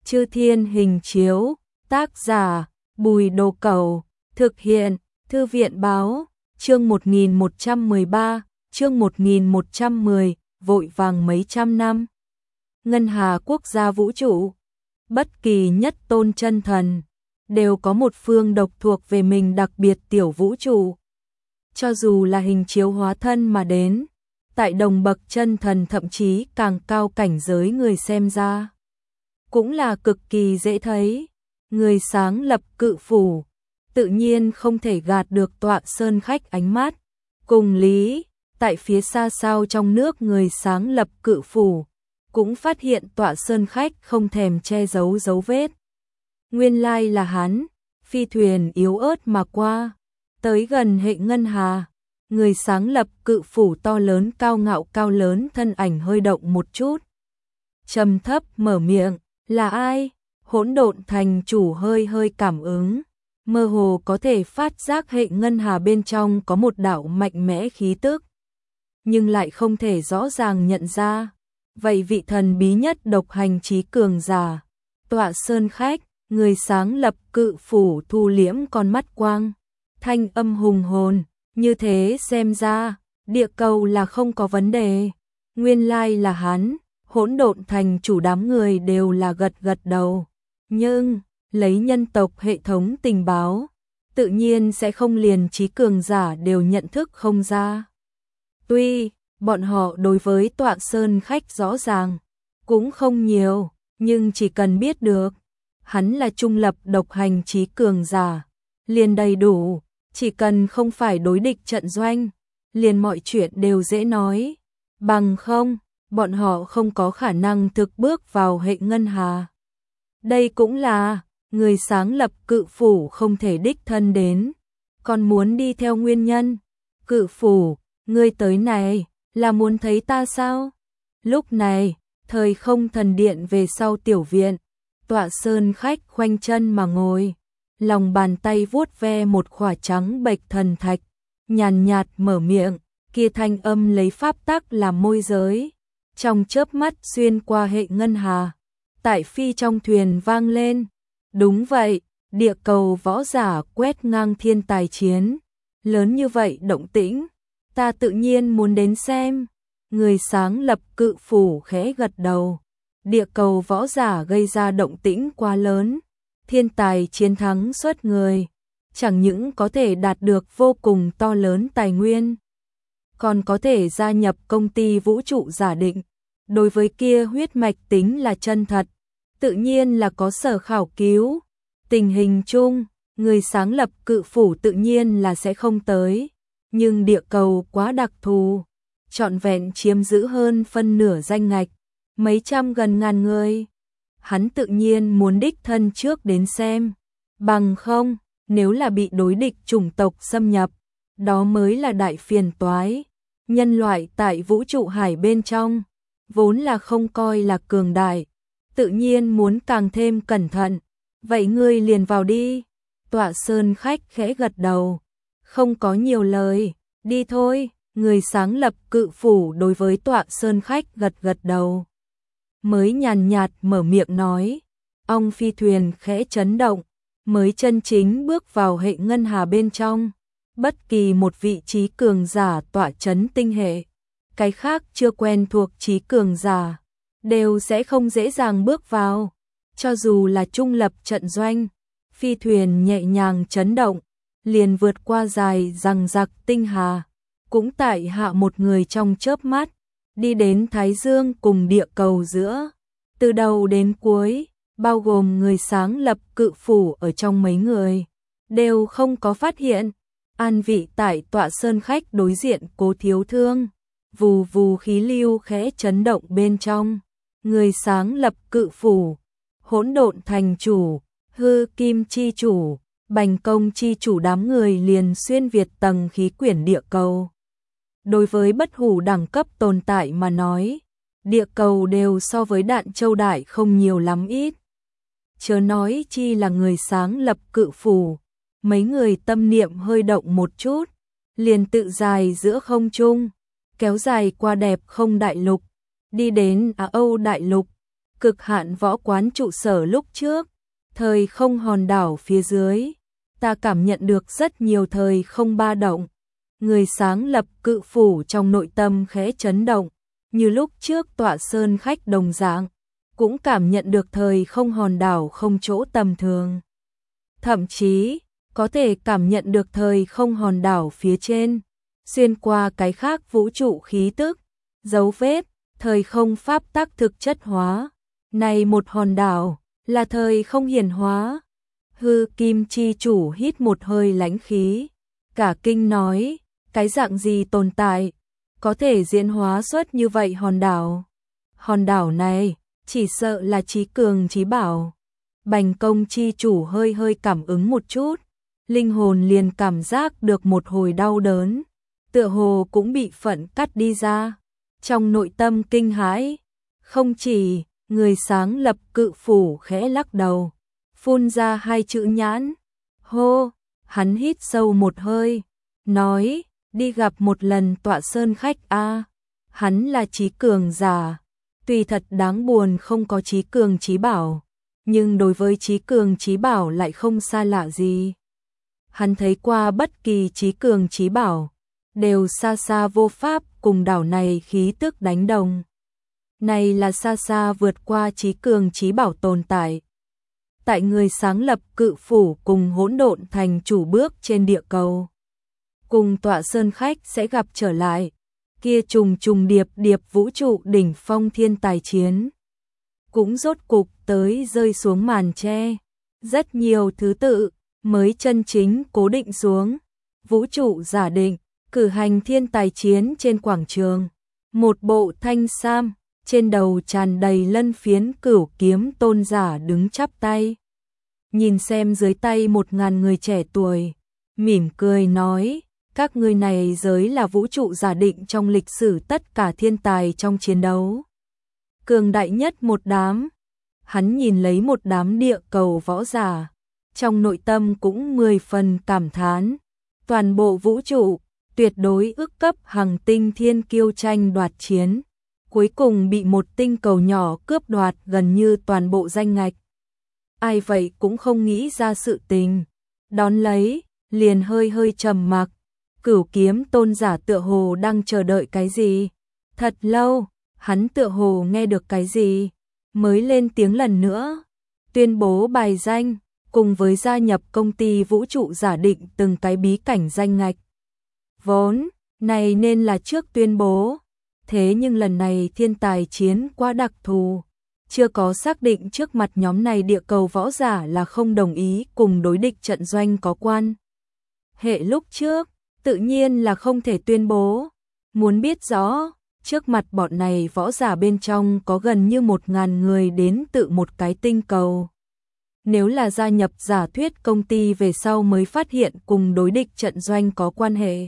Chư Thiên Hình Chiếu, tác giả Bùi Đồ Cẩu, thực hiện Thư viện Báo, chương 1113, chương 1110, vội vàng mấy trăm năm. Ngân hà quốc gia vũ trụ, bất kỳ nhất tôn chân thần, đều có một phương độc thuộc về mình đặc biệt tiểu vũ trụ. Cho dù là hình chiếu hóa thân mà đến, tại đồng bậc chân thần thậm chí càng cao cảnh giới người xem ra, cũng là cực kỳ dễ thấy. Người sáng lập Cự Phủ, tự nhiên không thể gạt được Tọa Sơn Khách ánh mắt. Cùng lý, tại phía xa sao trong nước người sáng lập Cự Phủ, cũng phát hiện Tọa Sơn Khách không thèm che giấu dấu vết. Nguyên lai là hắn, phi thuyền yếu ớt mà qua, tới gần hệ ngân hà. Người sáng lập Cự Phủ to lớn cao ngạo cao lớn thân ảnh hơi động một chút. Trầm thấp mở miệng, là ai? Hỗn độn thành chủ hơi hơi cảm ứng, mơ hồ có thể phát giác hệ ngân hà bên trong có một đạo mạnh mẽ khí tức, nhưng lại không thể rõ ràng nhận ra. Vậy vị thần bí nhất độc hành trí cường giả, Tọa Sơn Khách, người sáng lập Cự Phủ thu liễm con mắt quang, thanh âm hùng hồn, như thế xem ra, địa cầu là không có vấn đề. Nguyên lai là hắn. Hỗn độn thành chủ đám người đều là gật gật đầu, nhưng lấy nhân tộc hệ thống tình báo, tự nhiên sẽ không liền trí cường giả đều nhận thức không ra. Tuy bọn họ đối với Tọa Sơn Khách rõ ràng cũng không nhiều, nhưng chỉ cần biết được hắn là trung lập độc hành trí cường giả liền đầy đủ. Chỉ cần không phải đối địch trận doanh, liền mọi chuyện đều dễ nói. Bằng không, bọn họ không có khả năng thực bước vào hệ ngân hà. Đây cũng là người sáng lập Cự Phủ không thể đích thân đến, còn muốn đi theo nguyên nhân. Cự Phủ, ngươi tới này là muốn thấy ta sao? Lúc này, thời không thần điện về sau tiểu viện, Tọa Sơn Khách khoanh chân mà ngồi, lòng bàn tay vuốt ve một khỏa trắng bệch thần thạch, nhàn nhạt mở miệng, kia thanh âm lấy pháp tắc làm môi giới. Trong chớp mắt xuyên qua hệ ngân hà, tại phi trong thuyền vang lên. Đúng vậy, địa cầu võ giả quét ngang thiên tài chiến, lớn như vậy động tĩnh, ta tự nhiên muốn đến xem. Người sáng lập Cự Phủ khẽ gật đầu, địa cầu võ giả gây ra động tĩnh quá lớn, thiên tài chiến thắng suốt người, chẳng những có thể đạt được vô cùng to lớn tài nguyên, còn có thể gia nhập công ty vũ trụ giả định. Đối với kia huyết mạch tính là chân thật, tự nhiên là có sở khảo cứu. Tình hình chung, người sáng lập Cự Phủ tự nhiên là sẽ không tới, nhưng địa cầu quá đặc thù, trọn vẹn chiếm giữ hơn phân nửa danh ngạch, mấy trăm gần ngàn người. Hắn tự nhiên muốn đích thân trước đến xem, bằng không, nếu là bị đối địch chủng tộc xâm nhập, đó mới là đại phiền toái. Nhân loại tại vũ trụ hải bên trong, vốn là không coi là cường đại, tự nhiên muốn càng thêm cẩn thận. Vậy ngươi liền vào đi. Tọa Sơn Khách khẽ gật đầu, không có nhiều lời, đi thôi. Người sáng lập Cự Phủ đối với Tọa Sơn Khách gật gật đầu, mới nhàn nhạt mở miệng nói. Ong phi thuyền khẽ chấn động, mới chân chính bước vào hệ ngân hà bên trong. Bất kỳ một vị trí cường giả tọa chấn tinh hệ, cái khác chưa quen thuộc trí cường giả, đều sẽ không dễ dàng bước vào. Cho dù là trung lập trận doanh, phi thuyền nhẹ nhàng chấn động, liền vượt qua dài dằng dặc tinh hà, cũng tại hạ một người trong chớp mắt, đi đến Thái Dương cùng địa cầu giữa. Từ đầu đến cuối, bao gồm người sáng lập Cự Phủ ở trong mấy người, đều không có phát hiện. An vị tại Tọa Sơn Khách đối diện Cố Thiếu Thương, vù vù khí lưu khẽ chấn động bên trong. Người sáng lập Cự Phủ, Hỗn Độn thành chủ, Hư Kim chi chủ, Bành Công chi chủ đám người liền xuyên việt tầng khí quyển địa cầu. Đối với bất hủ đẳng cấp tồn tại mà nói, địa cầu đều so với Đạn Châu Đại không nhiều lắm ít. Chớ nói chi là người sáng lập Cự Phủ. Mấy người tâm niệm hơi động một chút, liền tự dài giữa không trung, kéo dài qua đẹp không đại lục, đi đến Á Âu đại lục, Cực hạn võ quán trụ sở lúc trước, thời không hòn đảo phía dưới, ta cảm nhận được rất nhiều thời không ba động. Người sáng lập cự phủ trong nội tâm khẽ chấn động, như lúc trước tọa sơn khách đồng dạng, cũng cảm nhận được thời không hòn đảo không chỗ tầm thường. Thậm chí, có thể cảm nhận được thời không hòn đảo phía trên, xuyên qua cái khác vũ trụ khí tức, dấu vết, thời không pháp tắc thực chất hóa. Này một hòn đảo, là thời không hiển hóa. Hư Kim chi chủ hít một hơi lãnh khí, cả kinh nói, cái dạng gì tồn tại, có thể diễn hóa xuất như vậy hòn đảo. Hòn đảo này, chỉ sợ là trí cường trí bảo. Bành Công chi chủ hơi hơi cảm ứng một chút, linh hồn liền cảm giác được một hồi đau đớn, tựa hồ cũng bị phận cắt đi ra. Trong nội tâm kinh hãi, không chỉ, người sáng lập cự phủ khẽ lắc đầu, phun ra hai chữ nhãn. Hô, hắn hít sâu một hơi, nói, đi gặp một lần tọa sơn khách a. Hắn là trí cường giả, tuy thật đáng buồn không có trí cường trí bảo, nhưng đối với trí cường trí bảo lại không xa lạ gì. Hắn thấy qua bất kỳ trí cường trí bảo, đều xa xa vô pháp cùng đảo này khí tức đánh đồng. Này là xa xa vượt qua trí cường trí bảo tồn tại. Tại người sáng lập cự phủ cùng hỗn độn thành chủ bước trên địa cầu, cùng tọa sơn khách sẽ gặp trở lại, kia trùng trùng điệp điệp vũ trụ đỉnh phong thiên tài chiến. Cũng rốt cục tới rơi xuống màn tre, rất nhiều thứ tự mới chân chính cố định xuống. Vũ trụ giả định, cử hành thiên tài chiến trên quảng trường, một bộ thanh sam, trên đầu tràn đầy lân phiến cửu kiếm tôn giả đứng chắp tay. Nhìn xem dưới tay 1000 người trẻ tuổi, mỉm cười nói, các ngươi này giới là vũ trụ giả định trong lịch sử tất cả thiên tài trong chiến đấu. Cường đại nhất một đám. Hắn nhìn lấy một đám địa cầu võ giả, trong nội tâm cũng 10 phần cảm thán. Toàn bộ vũ trụ, tuyệt đối ước cấp hàng tinh thiên kiêu tranh đoạt chiến, cuối cùng bị một tinh cầu nhỏ cướp đoạt gần như toàn bộ danh ngạch. Ai vậy cũng không nghĩ ra sự tình. Đón lấy, liền hơi hơi trầm mặc. Cửu kiếm tôn giả tựa hồ đang chờ đợi cái gì. Thật lâu, hắn tựa hồ nghe được cái gì, mới lên tiếng lần nữa. Tuyên bố bài danh, cùng với gia nhập công ty vũ trụ giả định từng cái bí cảnh danh ngạch. Vốn, này nên là trước tuyên bố. Thế nhưng lần này thiên tài chiến quá đặc thù, chưa có xác định trước mặt nhóm này địa cầu võ giả là không đồng ý cùng đối địch trận doanh có quan hệ lúc trước, tự nhiên là không thể tuyên bố. Muốn biết rõ, trước mặt bọn này võ giả bên trong có gần như 1000 người đến từ một cái tinh cầu. Nếu là gia nhập giả thuyết công ty về sau mới phát hiện cùng đối địch trận doanh có quan hệ,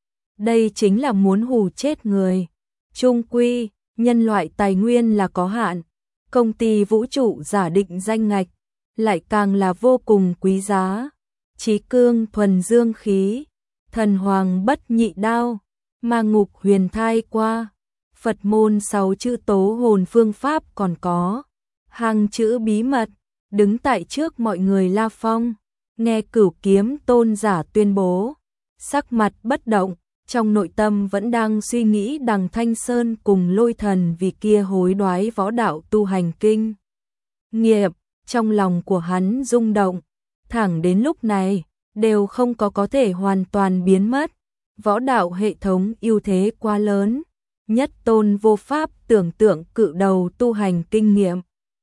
đây chính là muốn hù chết người. Chung quy, nhân loại tài nguyên là có hạn, công ty vũ trụ giả định danh ngạch, lại càng là vô cùng quý giá. Chí cương thuần dương khí, thần hoàng bất nhị đao, ma ngục huyền thai qua, Phật môn 6 chữ tố hồn phương pháp còn có. Hàng chữ bí mật, đứng tại trước mọi người La Phong, nghe cửu kiếm tôn giả tuyên bố, sắc mặt bất động. Trong nội tâm vẫn đang suy nghĩ Đằng Thanh Sơn cùng Lôi Thần vì kia hối đoái võ đạo tu hành kinh nghiệm, trong lòng của hắn rung động, thẳng đến lúc này, đều không có thể hoàn toàn biến mất. Võ đạo hệ thống ưu thế quá lớn, nhất tôn vô pháp tưởng tượng cự đầu tu hành kinh nghiệm.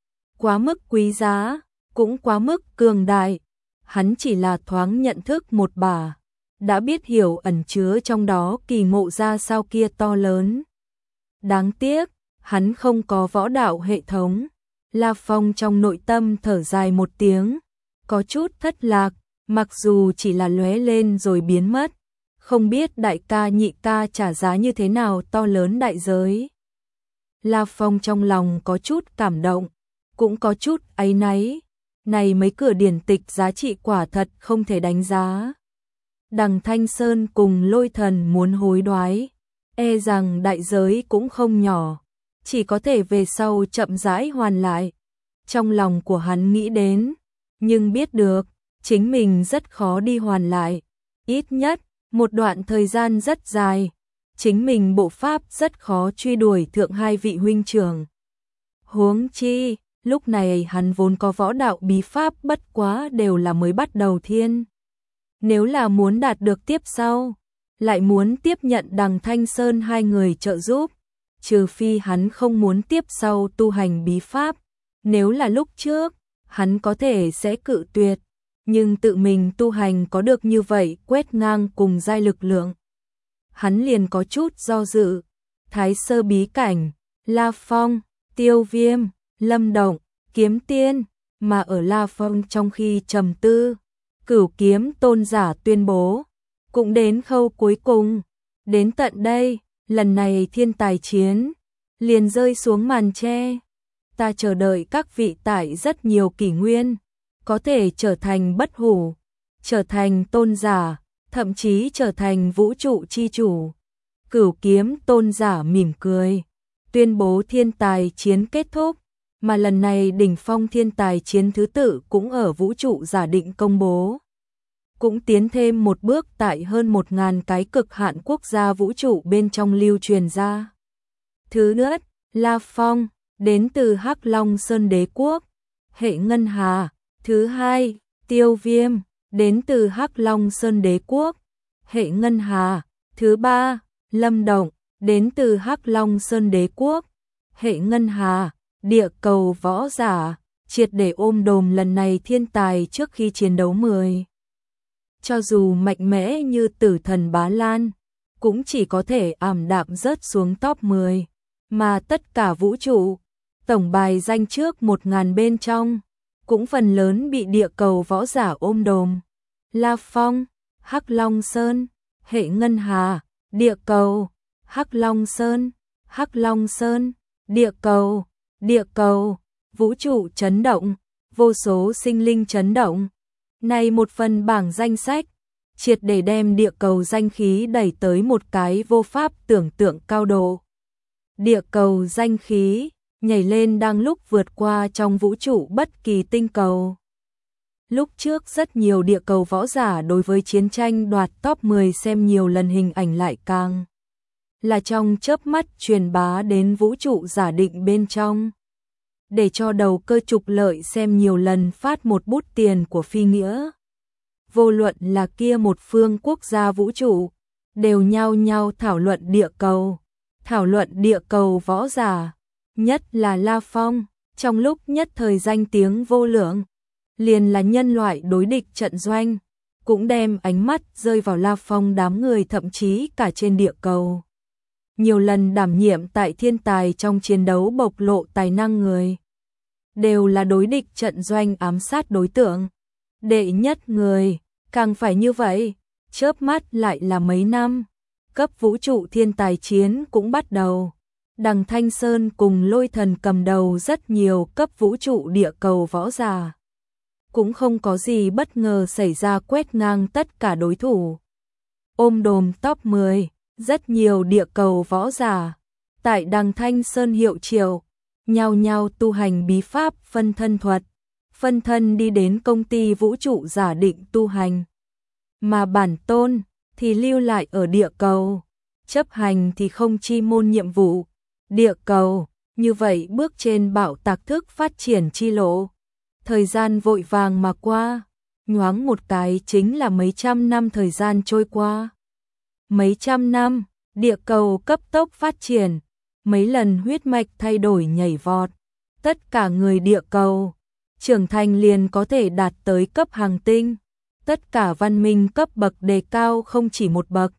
Quá mức quý giá, cũng quá mức cường đại, hắn chỉ là thoáng nhận thức một bà, đã biết hiểu ẩn chứa trong đó kỳ ngộ ra sao kia to lớn. Đáng tiếc, hắn không có võ đạo hệ thống. La Phong trong nội tâm thở dài một tiếng, có chút thất lạc, mặc dù chỉ là lóe lên rồi biến mất, không biết đại ca nhị ca trả giá như thế nào to lớn đại giới. La Phong trong lòng có chút cảm động, cũng có chút áy náy, này mấy cửa điển tịch giá trị quả thật không thể đánh giá. Đằng Thanh Sơn cùng Lôi Thần muốn hối đoái, e rằng đại giới cũng không nhỏ. chỉ có thể về sau chậm rãi hoàn lại. Trong lòng của hắn nghĩ đến, nhưng biết được, chính mình rất khó đi hoàn lại. Ít nhất, một đoạn thời gian rất dài, chính mình bộ pháp rất khó truy đuổi thượng hai vị huynh trưởng. Huống chi, lúc này hắn vốn có võ đạo bí pháp bất quá đều là mới bắt đầu thiên. Nếu là muốn đạt được tiếp sau, lại muốn tiếp nhận Đằng Thanh Sơn hai người trợ giúp, trừ phi hắn không muốn tiếp sau tu hành bí pháp. Nếu là lúc trước, hắn có thể sẽ cự tuyệt, nhưng tự mình tu hành có được như vậy quét ngang cùng giai lực lượng. Hắn liền có chút do dự. Thái Sơ bí cảnh, La Phong, Tiêu Viêm, Lâm Động, Kiếm Tiên, mà ở La Phong trong khi trầm tư, Cửu Kiếm tôn giả tuyên bố, cũng đến khâu cuối cùng. Đến tận đây, lần này thiên tài chiến liền rơi xuống màn che. Ta chờ đợi các vị tại rất nhiều kỷ nguyên, có thể trở thành bất hủ, trở thành tôn giả, thậm chí trở thành vũ trụ chi chủ. Cửu Kiếm tôn giả mỉm cười, tuyên bố thiên tài chiến kết thúc, mà lần này đỉnh phong thiên tài chiến thứ tự cũng ở vũ trụ giả định công bố. Cũng tiến thêm một bước tại hơn 1000 cái cực hạn quốc gia vũ trụ bên trong lưu truyền ra. Thứ nhất, La Phong, đến từ Hắc Long Sơn Đế Quốc, hệ Ngân Hà. Thứ hai, Tiêu Viêm, đến từ Hắc Long Sơn Đế Quốc, hệ Ngân Hà. Thứ ba, Lâm Động, đến từ Hắc Long Sơn Đế Quốc, hệ Ngân Hà. Địa cầu võ giả, triệt để ôm đồm lần này thiên tài trước khi chiến đấu 10. Cho dù mạnh mẽ như Tử Thần Bá Lan, cũng chỉ có thể ảm đạm rớt xuống top 10, mà tất cả vũ trụ, tổng bài danh trước 1000 bên trong, cũng phần lớn bị địa cầu võ giả ôm đồm. La Phong, Hắc Long Sơn, hệ Ngân Hà, địa cầu, Hắc Long Sơn, Hắc Long Sơn, địa cầu, vũ trụ chấn động, vô số sinh linh chấn động. Này một phần bảng danh sách, triệt để đem địa cầu danh khí đẩy tới một cái vô pháp tưởng tượng cao độ. Địa cầu danh khí nhảy lên đang lúc vượt qua trong vũ trụ bất kỳ tinh cầu. Lúc trước rất nhiều địa cầu võ giả đối với chiến tranh đoạt top 10 xem nhiều lần hình ảnh lại càng là trong chớp mắt truyền bá đến vũ trụ giả định bên trong. Để cho đầu cơ trục lợi xem nhiều lần phát một bút tiền của phi nghĩa. Vô luận là kia một phương quốc gia vũ trụ, đều nhao nhao thảo luận địa cầu võ giả, nhất là La Phong, trong lúc nhất thời danh tiếng vô lượng, liền là nhân loại đối địch trận doanh, cũng đem ánh mắt rơi vào La Phong đám người thậm chí cả trên địa cầu. Nhiều lần đảm nhiệm tại thiên tài trong chiến đấu bộc lộ tài năng người, đều là đối địch trận doanh ám sát đối tượng. Đệ nhất người, càng phải như vậy, chớp mắt lại là mấy năm, cấp vũ trụ thiên tài chiến cũng bắt đầu. Đằng Thanh Sơn cùng Lôi Thần cầm đầu rất nhiều cấp vũ trụ địa cầu võ giả. Cũng không có gì bất ngờ xảy ra quét ngang tất cả đối thủ. Ôm đồm top 10, rất nhiều địa cầu võ giả. Tại Đằng Thanh Sơn hiệu triệu, nhao nhao tu hành bí pháp phân thân thuật. Phân thân đi đến công ty vũ trụ giả định tu hành. Mà bản tôn thì lưu lại ở địa cầu. Chấp hành thì không chi môn nhiệm vụ. Địa cầu, như vậy bước trên bạo tạc thức phát triển chi lộ. Thời gian vội vàng mà qua, nhoáng một cái chính là mấy trăm năm thời gian trôi qua. Mấy trăm năm, địa cầu cấp tốc phát triển, mấy lần huyết mạch thay đổi nhảy vọt. Tất cả người địa cầu, trưởng thành liền có thể đạt tới cấp hành tinh. Tất cả văn minh cấp bậc đề cao không chỉ một bậc.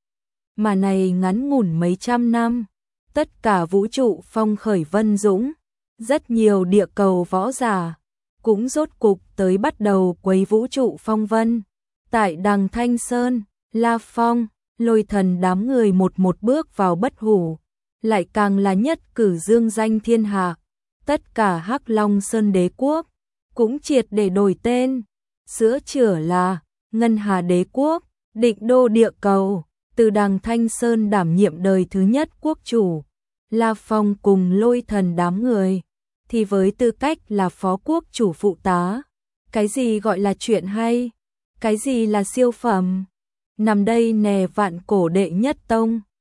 Mà này ngắn ngủn mấy trăm năm, tất cả vũ trụ phong khởi vân dũng, rất nhiều địa cầu võ giả cũng rốt cục tới bắt đầu quấy vũ trụ phong vân. Tại Đằng Thanh Sơn, La Phong, Lôi Thần đám người một bước vào bất hủ, lại càng là nhất cử dương danh thiên hạ. Tất cả Hắc Long Sơn Đế Quốc cũng triệt để đổi tên, sửa chữa là Ngân Hà Đế Quốc, định đô địa cầu. Từ Đằng Thanh Sơn đảm nhiệm đời thứ nhất quốc chủ, La Phong cùng Lôi Thần đám người, thì với tư cách là phó quốc chủ phụ tá, cái gì gọi là chuyện hay, cái gì là siêu phẩm, nằm đây nè vạn cổ đệ nhất tông.